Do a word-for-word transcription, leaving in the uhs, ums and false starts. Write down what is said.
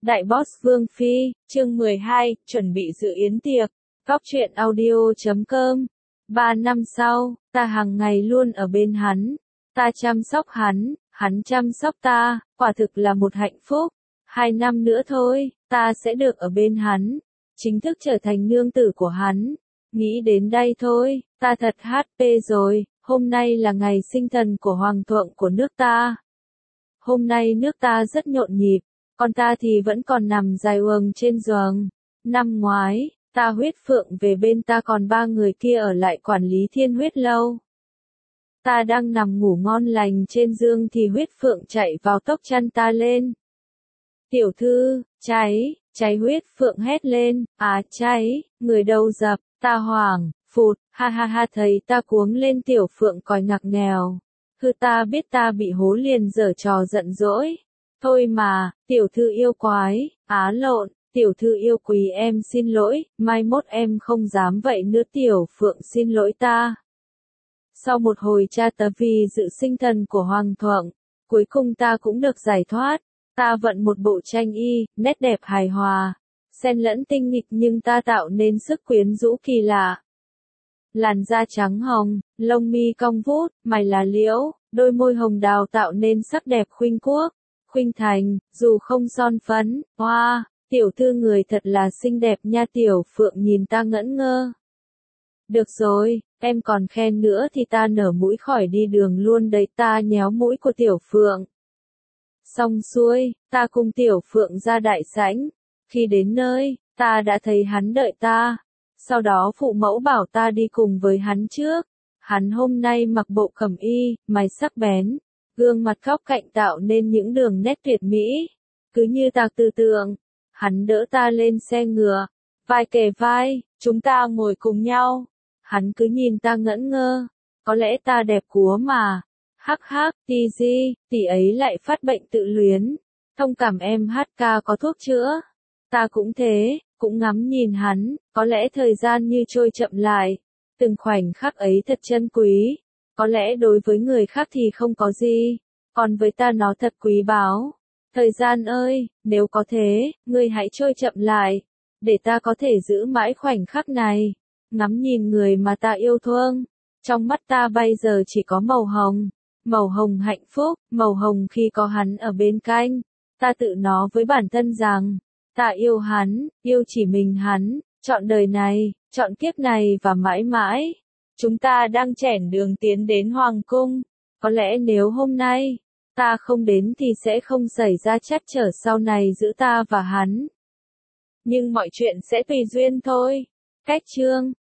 Đại Boss Vương Phi, chương mười hai, chuẩn bị dự yến tiệc. Góc truyện audio chấm com. Ba năm sau, ta hàng ngày luôn ở bên hắn. Ta chăm sóc hắn, hắn chăm sóc ta, quả thực là một hạnh phúc. Hai năm nữa thôi, ta sẽ được ở bên hắn. Chính thức trở thành nương tử của hắn. Nghĩ đến đây thôi, ta thật happy rồi. Hôm nay là ngày sinh thần của hoàng thượng của nước ta. Hôm nay nước ta rất nhộn nhịp. Còn ta thì vẫn còn nằm dài uầng trên giường. Năm ngoái, ta huyết phượng về bên ta còn ba người kia ở lại quản lý Thiên Huyết Lâu. Ta đang nằm ngủ ngon lành trên giường thì huyết phượng chạy vào tóc chăn ta lên. Tiểu thư, cháy, cháy huyết phượng hét lên, à cháy, người đâu dập, ta hoảng, phụt, ha ha ha thấy ta cuống lên tiểu phượng còi ngạc nghèo. Hư ta biết ta bị hố liền giở trò giận dỗi. Thôi mà, tiểu thư yêu quái, á lộn, tiểu thư yêu quý em xin lỗi, mai mốt em không dám vậy nữa tiểu phượng xin lỗi ta. Sau một hồi tra tấn vì dự sinh thần của hoàng thượng, cuối cùng ta cũng được giải thoát. Ta vận một bộ tranh y, nét đẹp hài hòa, xen lẫn tinh nghịch nhưng ta tạo nên sức quyến rũ kỳ lạ. Làn da trắng hồng, lông mi cong vút, mày là liễu, đôi môi hồng đào tạo nên sắc đẹp khuynh quốc. Khuynh thành, dù không son phấn, hoa, wow, tiểu thư người thật là xinh đẹp nha tiểu phượng nhìn ta ngẩn ngơ. Được rồi, em còn khen nữa thì ta nở mũi khỏi đi đường luôn đấy ta nhéo mũi của tiểu phượng. Xong xuôi, ta cùng tiểu phượng ra đại sảnh. Khi đến nơi, ta đã thấy hắn đợi ta. Sau đó phụ mẫu bảo ta đi cùng với hắn trước. Hắn hôm nay mặc bộ cẩm y, mày sắc bén. Gương mặt góc cạnh tạo nên những đường nét tuyệt mỹ. Cứ như ta tư tượng. Hắn đỡ ta lên xe ngựa. Vai kề vai, chúng ta ngồi cùng nhau. Hắn cứ nhìn ta ngẩn ngơ. Có lẽ ta đẹp quá mà. Hắc hắc, tì di, tỷ ấy lại phát bệnh tự luyến. Thông cảm em hát ca có thuốc chữa. Ta cũng thế, cũng ngắm nhìn hắn. Có lẽ thời gian như trôi chậm lại. Từng khoảnh khắc ấy thật chân quý. Có lẽ đối với người khác thì không có gì, còn với ta nó thật quý báu. Thời gian ơi, nếu có thế, ngươi hãy trôi chậm lại, để ta có thể giữ mãi khoảnh khắc này, ngắm nhìn người mà ta yêu thương. Trong mắt ta bây giờ chỉ có màu hồng, màu hồng hạnh phúc, màu hồng khi có hắn ở bên cạnh. Ta tự nói với bản thân rằng, ta yêu hắn, yêu chỉ mình hắn, trọn đời này, trọn kiếp này và mãi mãi. Chúng ta đang chẻn đường tiến đến Hoàng Cung. Có lẽ nếu hôm nay, ta không đến thì sẽ không xảy ra trắc trở sau này giữa ta và hắn. Nhưng mọi chuyện sẽ tùy duyên thôi. Cách chương